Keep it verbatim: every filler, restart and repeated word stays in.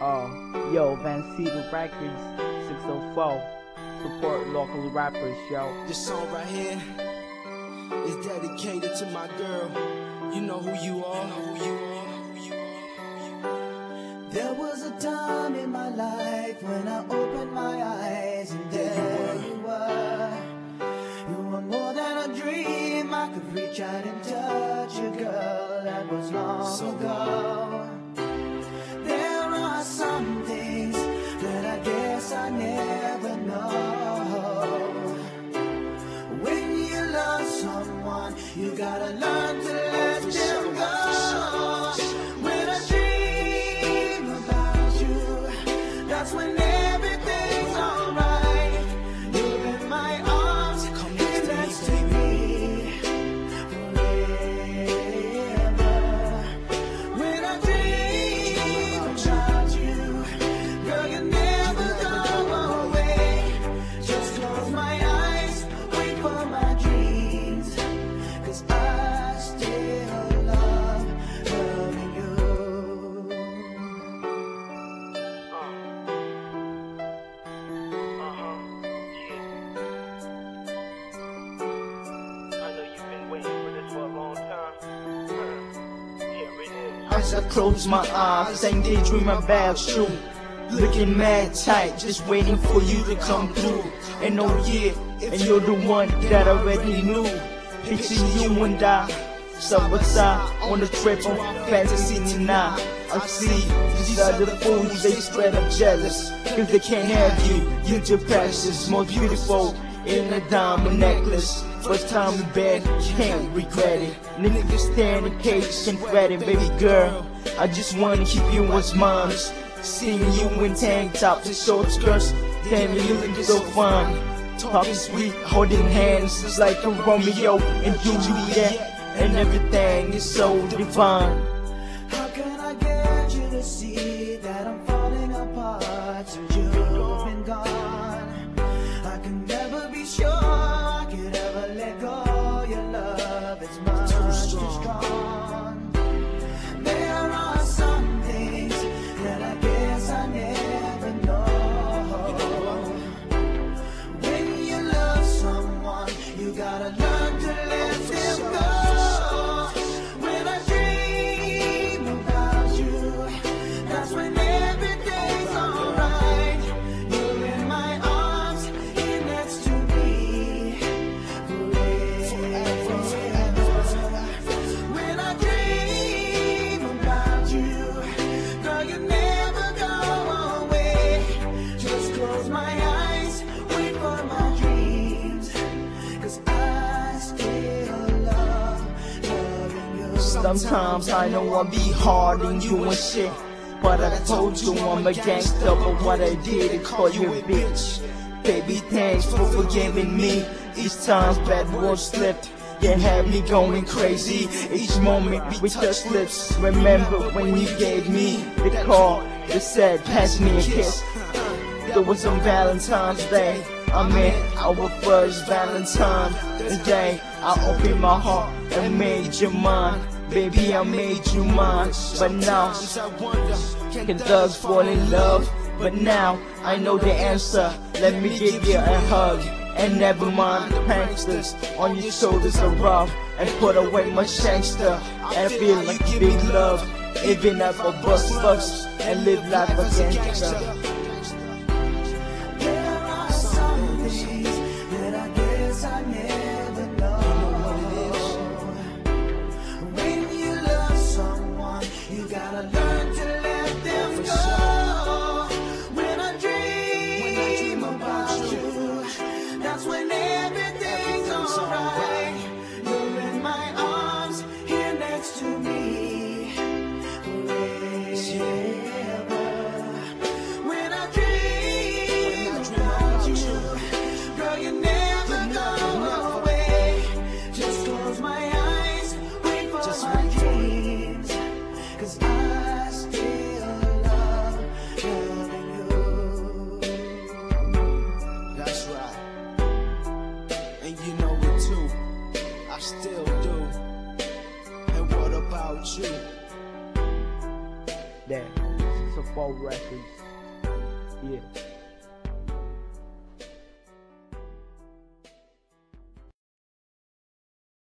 Uh, yo, Van Cedar Records, six oh four. Support local rappers, yo. This song right here is dedicated to my girl. You know who you are. Who you are. Who you are. There was a time in my life when I opened my eyes and there you were. You were more than a dream. I could reach out and touch you, girl. That was long So ago. There are some things that I guess I never know. When you love someone, you gotta learn to let them go. When I dream about you, that's when everything's alright. You're in my arms, come next to me forever. When I dream about you, girl, you never go away. Just close my eyes, wait for my dreams, 'cause I still love loving you. As I close my eyes and daydream about you, looking mad tight, just waiting for you to come through. And oh yeah, and you're the one that I already knew. Picture you and I, side by side, on a trip on Fantasy tonight. I see these other fools, they straight up jealous, 'cause they can't have you. You're the precious, most beautiful in a diamond necklace. First time in bed, can't regret it. Niggas stand in cage, can't fret it, baby girl. I just wanna keep you as mine. Seeing you in tank tops and short skirts, damn, you looking so fine. Talking sweet, holding hands, it's like a Romeo and Juliet, and everything is so divine. How can I get you to see that I'm falling apart since you've been gone? I can never be sure I could ever let go. Your love is much too strong. There are some things that I guess I never know. When you love someone, you gotta learn to let them go. When I dream about you, that's when everything's alright. You're in my arms, here next to me forever. When I dream about you, girl, you never go away. Just close my eyes, wait for my dreams, 'cause I still love loving you. Sometimes I know I be hard on you and shit, but I told you I'm a gangster. But what I did is call you a bitch. Baby, thanks for forgiving me. Each time bad words slipped, you had me going crazy. Each moment we touched lips. Remember when you gave me the call that said, pass me a kiss. There was on Valentine's Day, I mean our first Valentine's Day. I opened my heart and made you mine. Baby, I made you mine. But now, can thugs fall in love? But now, I know the answer. Let me give you a hug. And never mind the pranksters on your shoulders are rough. And put away my shankster. And feel like big love. Even if I bust bucks and live like a gangster. There are some things that I guess I never know. When you love someone, you gotta learn to let them go. When I dream about you, that's when everything's alright. You're in my arms, here next to me forever. When I dream about you, girl, you never go away. Just close my eyes, wait for my dreams, 'cause I Waterfall Records. Yeah.